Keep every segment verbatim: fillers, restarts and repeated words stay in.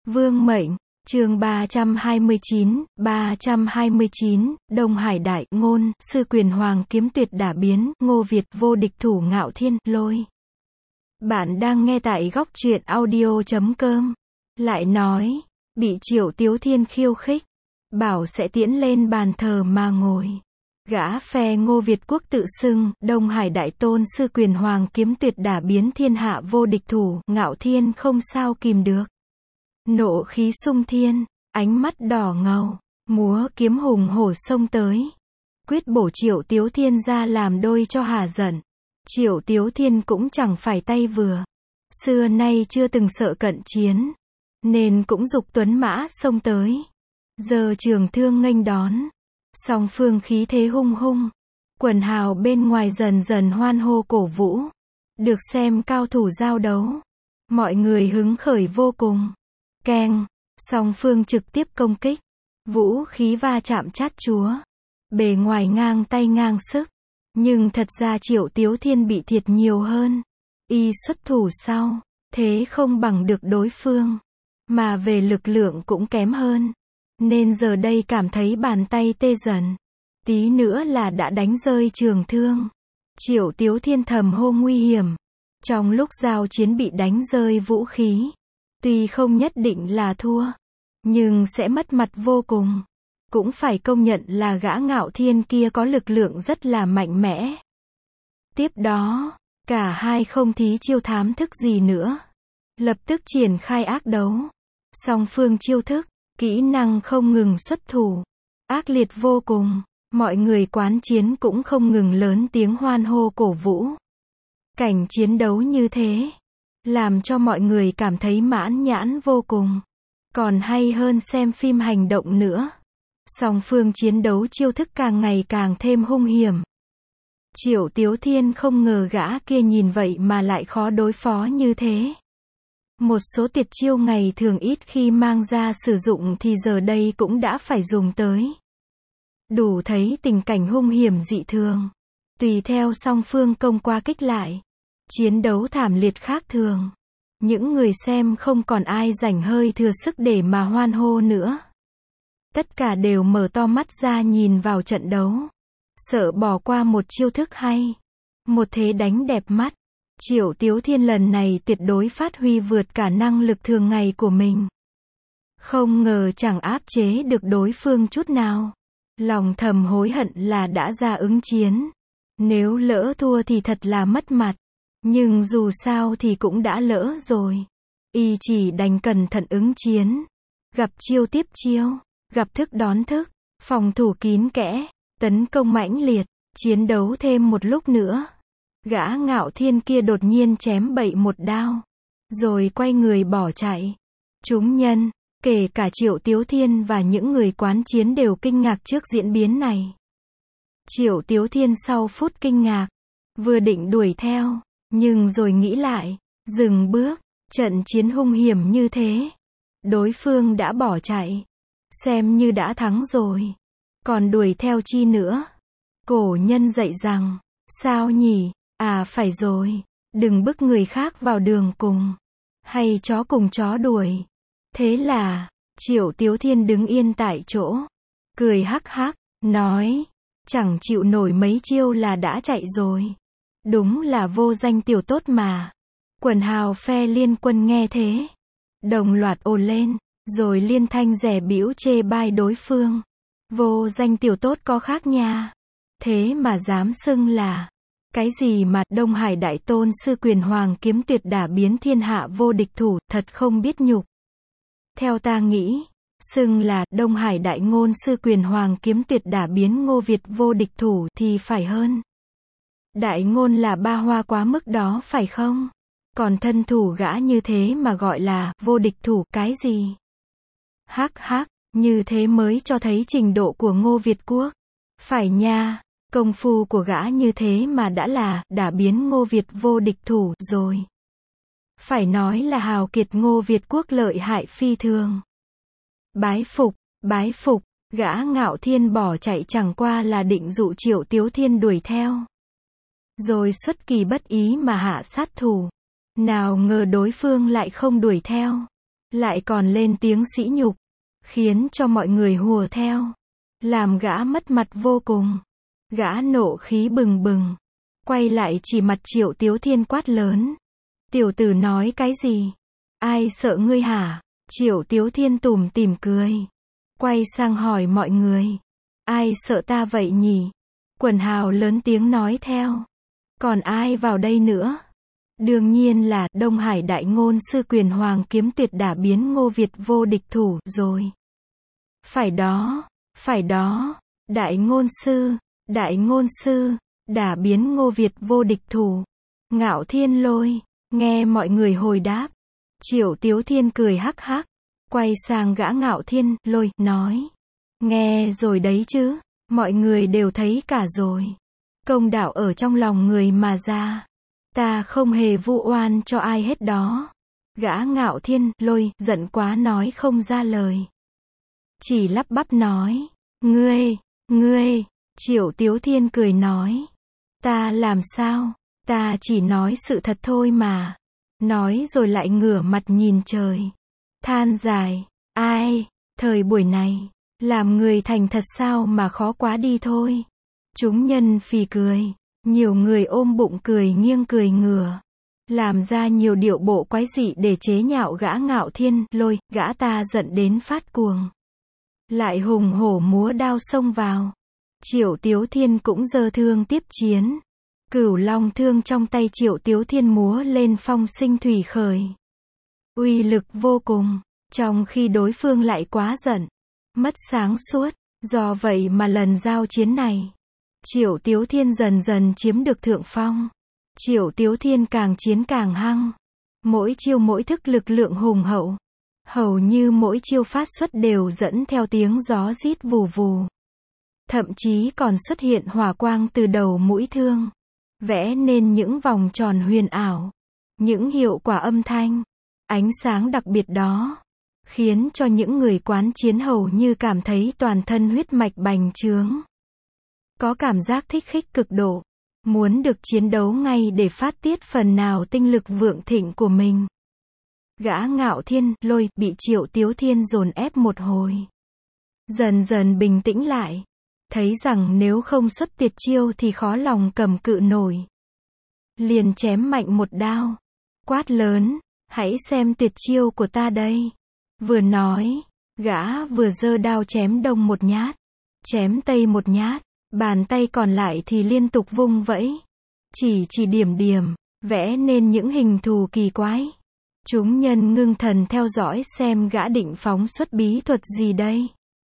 Vương mệnh, chương ba trăm hai mươi chín, ba trăm hai mươi chín, Đông Hải đại ngôn, sư quyền hoàng kiếm tuyệt đả biến, Ngô Việt vô địch thủ ngạo thiên, lôi. Bạn đang nghe tại góc truyện audio chấm com. Lại nói, bị Triệu Tiếu Thiên khiêu khích, bảo sẽ tiễn lên bàn thờ mà ngồi. Gã phe Ngô Việt quốc tự xưng, Đông Hải đại tôn sư quyền hoàng kiếm tuyệt đả biến thiên hạ vô địch thủ, ngạo thiên không sao kìm được. Nộ khí sung thiên, ánh mắt đỏ ngầu, múa kiếm hùng hổ xông tới. Quyết bổ Triệu Tiếu Thiên ra làm đôi cho hà giận. Triệu Tiếu Thiên cũng chẳng phải tay vừa. Xưa nay chưa từng sợ cận chiến. Nên cũng giục tuấn mã xông tới. Giờ trường thương nghênh đón. Song phương khí thế hung hung. Quần hào bên ngoài dần dần hoan hô cổ vũ. Được xem cao thủ giao đấu. Mọi người hứng khởi vô cùng. Keng, song phương trực tiếp công kích. Vũ khí va chạm chát chúa. Bề ngoài ngang tay ngang sức. Nhưng thật ra Triệu Tiếu Thiên bị thiệt nhiều hơn. Y xuất thủ sau, thế không bằng được đối phương. Mà về lực lượng cũng kém hơn. Nên giờ đây cảm thấy bàn tay tê dần. Tí nữa là đã đánh rơi trường thương. Triệu Tiếu Thiên thầm hô nguy hiểm. Trong lúc giao chiến bị đánh rơi vũ khí. Tuy không nhất định là thua. Nhưng sẽ mất mặt vô cùng. Cũng phải công nhận là gã ngạo thiên kia có lực lượng rất là mạnh mẽ. Tiếp đó, cả hai không thí chiêu thám thức gì nữa. Lập tức triển khai ác đấu. Song phương chiêu thức, kỹ năng không ngừng xuất thủ. Ác liệt vô cùng. Mọi người quán chiến cũng không ngừng lớn tiếng hoan hô cổ vũ. Cảnh chiến đấu như thế, làm cho mọi người cảm thấy mãn nhãn vô cùng. Còn hay hơn xem phim hành động nữa. Song phương chiến đấu chiêu thức càng ngày càng thêm hung hiểm. Triệu Tiếu Thiên không ngờ gã kia nhìn vậy mà lại khó đối phó như thế. Một số tuyệt chiêu ngày thường ít khi mang ra sử dụng thì giờ đây cũng đã phải dùng tới. Đủ thấy tình cảnh hung hiểm dị thường. Tùy theo song phương công qua kích lại. Chiến đấu thảm liệt khác thường. Những người xem không còn ai rảnh hơi thừa sức để mà hoan hô nữa. Tất cả đều mở to mắt ra nhìn vào trận đấu. Sợ bỏ qua một chiêu thức hay. Một thế đánh đẹp mắt. Triệu Tiếu Thiên lần này tuyệt đối phát huy vượt cả năng lực thường ngày của mình. Không ngờ chẳng áp chế được đối phương chút nào. Lòng thầm hối hận là đã ra ứng chiến. Nếu lỡ thua thì thật là mất mặt. Nhưng dù sao thì cũng đã lỡ rồi. Y chỉ đành cẩn thận ứng chiến. Gặp chiêu tiếp chiêu. Gặp thức đón thức. Phòng thủ kín kẽ. Tấn công mãnh liệt. Chiến đấu thêm một lúc nữa. Gã ngạo thiên kia đột nhiên chém bậy một đao. Rồi quay người bỏ chạy. Chúng nhân, kể cả Triệu Tiếu Thiên và những người quán chiến đều kinh ngạc trước diễn biến này. Triệu Tiếu Thiên sau phút kinh ngạc. Vừa định đuổi theo. Nhưng rồi nghĩ lại. Dừng bước. Trận chiến hung hiểm như thế. Đối phương đã bỏ chạy. Xem như đã thắng rồi. Còn đuổi theo chi nữa. Cổ nhân dạy rằng. Sao nhỉ? À phải rồi. Đừng bức người khác vào đường cùng. Hay chó cùng chó đuổi. Thế là, Triệu Tiếu Thiên đứng yên tại chỗ. Cười hắc hắc, nói. Chẳng chịu nổi mấy chiêu là đã chạy rồi. Đúng là vô danh tiểu tốt mà. Quần hào phe liên quân nghe thế. Đồng loạt ồ lên. Rồi liên thanh rẻ bĩu chê bai đối phương. Vô danh tiểu tốt có khác nha. Thế mà dám xưng là. Cái gì mà Đông Hải đại tôn sư quyền hoàng kiếm tuyệt đả biến thiên hạ vô địch thủ, thật không biết nhục. Theo ta nghĩ, xưng là Đông Hải đại ngôn sư quyền hoàng kiếm tuyệt đả biến Ngô Việt vô địch thủ thì phải hơn. Đại ngôn là ba hoa quá mức đó phải không? Còn thân thủ gã như thế mà gọi là vô địch thủ cái gì? Hắc hắc, như thế mới cho thấy trình độ của Ngô Việt quốc. Phải nha, công phu của gã như thế mà đã là đả biến Ngô Việt vô địch thủ rồi. Phải nói là hào kiệt Ngô Việt quốc lợi hại phi thường. Bái phục, bái phục, gã ngạo thiên bỏ chạy chẳng qua là định dụ Triệu Tiếu Thiên đuổi theo. Rồi xuất kỳ bất ý mà hạ sát thủ. Nào ngờ đối phương lại không đuổi theo. lại còn lên tiếng sỉ nhục, khiến cho mọi người hùa theo, làm gã mất mặt vô cùng. Gã nộ khí bừng bừng, quay lại chỉ mặt Triệu Tiếu Thiên quát lớn. Tiểu tử nói cái gì? Ai sợ ngươi hả? Triệu Tiếu Thiên tủm tỉm cười, quay sang hỏi mọi người. Ai sợ ta vậy nhỉ? Quần hào lớn tiếng nói theo. Còn ai vào đây nữa? Đương nhiên là Đông Hải Đại Ngôn Sư Quyền Hoàng Kiếm Tuyệt đả biến Ngô Việt vô địch thủ rồi. Phải đó, phải đó, Đại Ngôn Sư, Đại Ngôn Sư, đả biến Ngô Việt vô địch thủ. Ngạo Thiên Lôi, nghe mọi người hồi đáp. Triệu Tiếu Thiên cười hắc hắc, quay sang gã Ngạo Thiên Lôi, nói. Nghe rồi đấy chứ, mọi người đều thấy cả rồi. Công đạo ở trong lòng người mà ra. Ta không hề vu oan cho ai hết đó. Gã Ngạo Thiên Lôi giận quá nói không ra lời. Chỉ lắp bắp nói. Ngươi, ngươi, Triệu Tiếu Thiên cười nói. Ta làm sao? Ta chỉ nói sự thật thôi mà. Nói rồi lại ngửa mặt nhìn trời. Than dài. Ai, thời buổi này, làm người thành thật sao mà khó quá đi thôi. Chúng nhân phì cười. Nhiều người ôm bụng cười nghiêng cười ngửa. Làm ra nhiều điệu bộ quái dị để chế nhạo gã Ngạo Thiên Lôi. Gã ta giận đến phát cuồng, lại hùng hổ múa đao xông vào. Triệu Tiếu Thiên cũng giơ thương tiếp chiến. Cửu Long thương trong tay Triệu Tiếu Thiên múa lên phong sinh thủy khởi, uy lực vô cùng, trong khi đối phương lại quá giận, mất sáng suốt. Do vậy mà lần giao chiến này, Triệu Tiếu Thiên dần dần chiếm được thượng phong. Triệu Tiếu Thiên càng chiến càng hăng, mỗi chiêu mỗi thức lực lượng hùng hậu, hầu như mỗi chiêu phát xuất đều dẫn theo tiếng gió rít vù vù. Thậm chí còn xuất hiện hỏa quang từ đầu mũi thương, vẽ nên những vòng tròn huyền ảo, những hiệu quả âm thanh, ánh sáng đặc biệt đó, khiến cho những người quán chiến hầu như cảm thấy toàn thân huyết mạch bành trướng. Có cảm giác thích khích cực độ, muốn được chiến đấu ngay để phát tiết phần nào tinh lực vượng thịnh của mình. Gã Ngạo Thiên Lôi bị Triệu Tiếu Thiên dồn ép một hồi, dần dần bình tĩnh lại, thấy rằng nếu không xuất tuyệt chiêu thì khó lòng cầm cự nổi. Liền chém mạnh một đao, quát lớn, hãy xem tuyệt chiêu của ta đây. Vừa nói, gã vừa giơ đao chém đông một nhát, chém tây một nhát, bàn tay còn lại thì liên tục vung vẫy, chỉ chỉ điểm điểm, vẽ nên những hình thù kỳ quái. Chúng nhân ngưng thần theo dõi xem gã định phóng xuất bí thuật gì đây.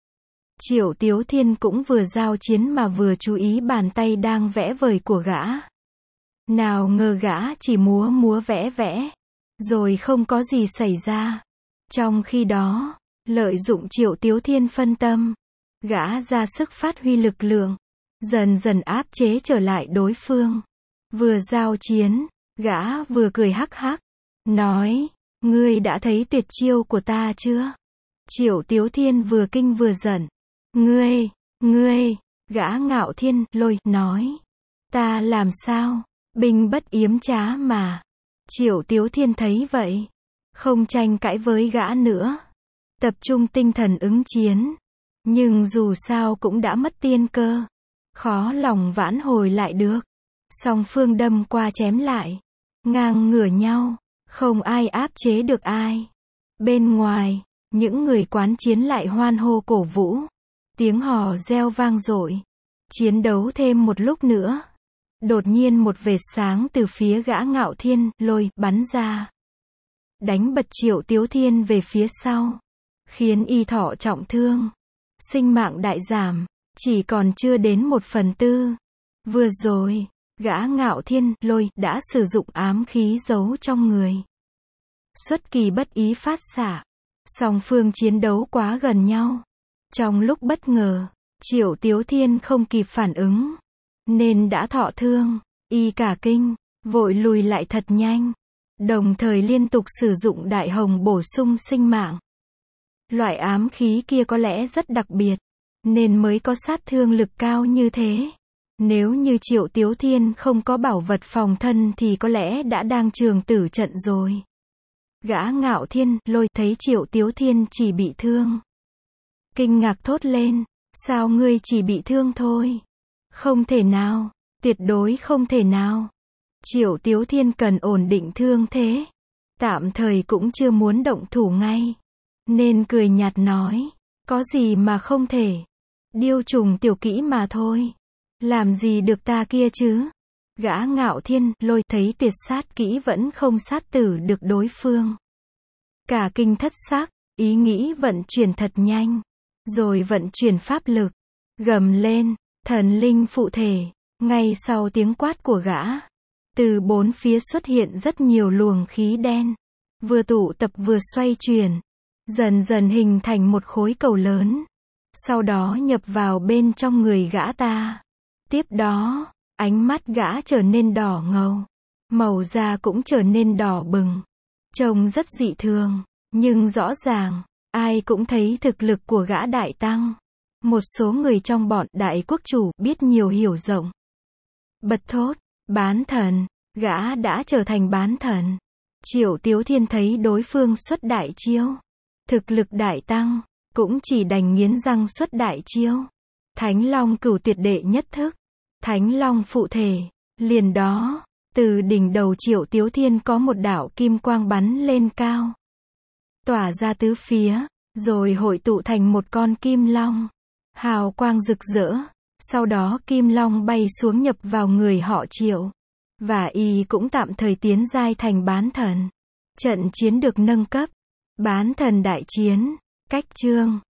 Triệu Tiếu Thiên cũng vừa giao chiến mà vừa chú ý bàn tay đang vẽ vời của gã. Nào ngờ gã chỉ múa múa vẽ vẽ, rồi không có gì xảy ra. Trong khi đó, lợi dụng Triệu Tiếu Thiên phân tâm, gã ra sức phát huy lực lượng, dần dần áp chế trở lại đối phương. Vừa giao chiến, gã vừa cười hắc hắc, nói, ngươi đã thấy tuyệt chiêu của ta chưa? Triệu Tiếu Thiên vừa kinh vừa giận. Ngươi, ngươi, gã Ngạo Thiên Lôi nói. Ta làm sao? Binh bất yếm trá mà. Triệu Tiếu Thiên thấy vậy, không tranh cãi với gã nữa, tập trung tinh thần ứng chiến. Nhưng dù sao cũng đã mất tiên cơ, khó lòng vãn hồi lại được. Song phương đâm qua chém lại, ngang ngửa nhau, không ai áp chế được ai. Bên ngoài, những người quán chiến lại hoan hô cổ vũ, tiếng hò reo vang dội. Chiến đấu thêm một lúc nữa, đột nhiên một vệt sáng từ phía gã Ngạo Thiên Lôi bắn ra, đánh bật Triệu Tiếu Thiên về phía sau, khiến y thọ trọng thương, sinh mạng đại giảm, chỉ còn chưa đến một phần tư. Vừa rồi, gã Ngạo Thiên Lôi đã sử dụng ám khí giấu trong người, xuất kỳ bất ý phát xạ. Song phương chiến đấu quá gần nhau, trong lúc bất ngờ, Triệu Tiếu Thiên không kịp phản ứng, nên đã thọ thương. Y cả kinh, vội lùi lại thật nhanh, đồng thời liên tục sử dụng đại hồng bổ sung sinh mạng. Loại ám khí kia có lẽ rất đặc biệt, nên mới có sát thương lực cao như thế. Nếu như Triệu Tiếu Thiên không có bảo vật phòng thân thì có lẽ đã đang trường tử trận rồi. Gã Ngạo Thiên, Lôi, thấy Triệu Tiếu Thiên chỉ bị thương. Kinh ngạc thốt lên, sao ngươi chỉ bị thương thôi? Không thể nào, tuyệt đối không thể nào. Triệu Tiếu Thiên cần ổn định thương thế. Tạm thời cũng chưa muốn động thủ ngay. Nên cười nhạt nói, có gì mà không thể. Điêu trùng tiểu kỹ mà thôi. Làm gì được ta kia chứ? Gã Ngạo Thiên, Lôi, thấy tuyệt sát kỹ vẫn không sát tử được đối phương. Cả kinh thất sắc, ý nghĩ vận chuyển thật nhanh. Rồi vận chuyển pháp lực. Gầm lên, thần linh phụ thể. Ngay sau tiếng quát của gã, từ bốn phía xuất hiện rất nhiều luồng khí đen. Vừa tụ tập vừa xoay chuyển. Dần dần hình thành một khối cầu lớn. Sau đó nhập vào bên trong người gã ta. Tiếp đó, ánh mắt gã trở nên đỏ ngầu. Màu da cũng trở nên đỏ bừng. Trông rất dị thường. Nhưng rõ ràng, ai cũng thấy thực lực của gã đại tăng. Một số người trong bọn đại quốc chủ biết nhiều hiểu rộng. Bật thốt, bán thần, gã đã trở thành bán thần. Triệu Tiếu Thiên thấy đối phương xuất đại chiêu. Thực lực đại tăng, cũng chỉ đành nghiến răng xuất đại chiêu. Thánh Long Cửu tuyệt đệ nhất thức. Thánh Long phụ thể. Liền đó, từ đỉnh đầu Triệu Tiếu Thiên có một đạo kim quang bắn lên cao. Tỏa ra tứ phía, rồi hội tụ thành một con kim long. Hào quang rực rỡ. Sau đó kim long bay xuống nhập vào người họ Triệu. Và y cũng tạm thời tiến giai thành bán thần. Trận chiến được nâng cấp. Bán thần đại chiến. Cách chương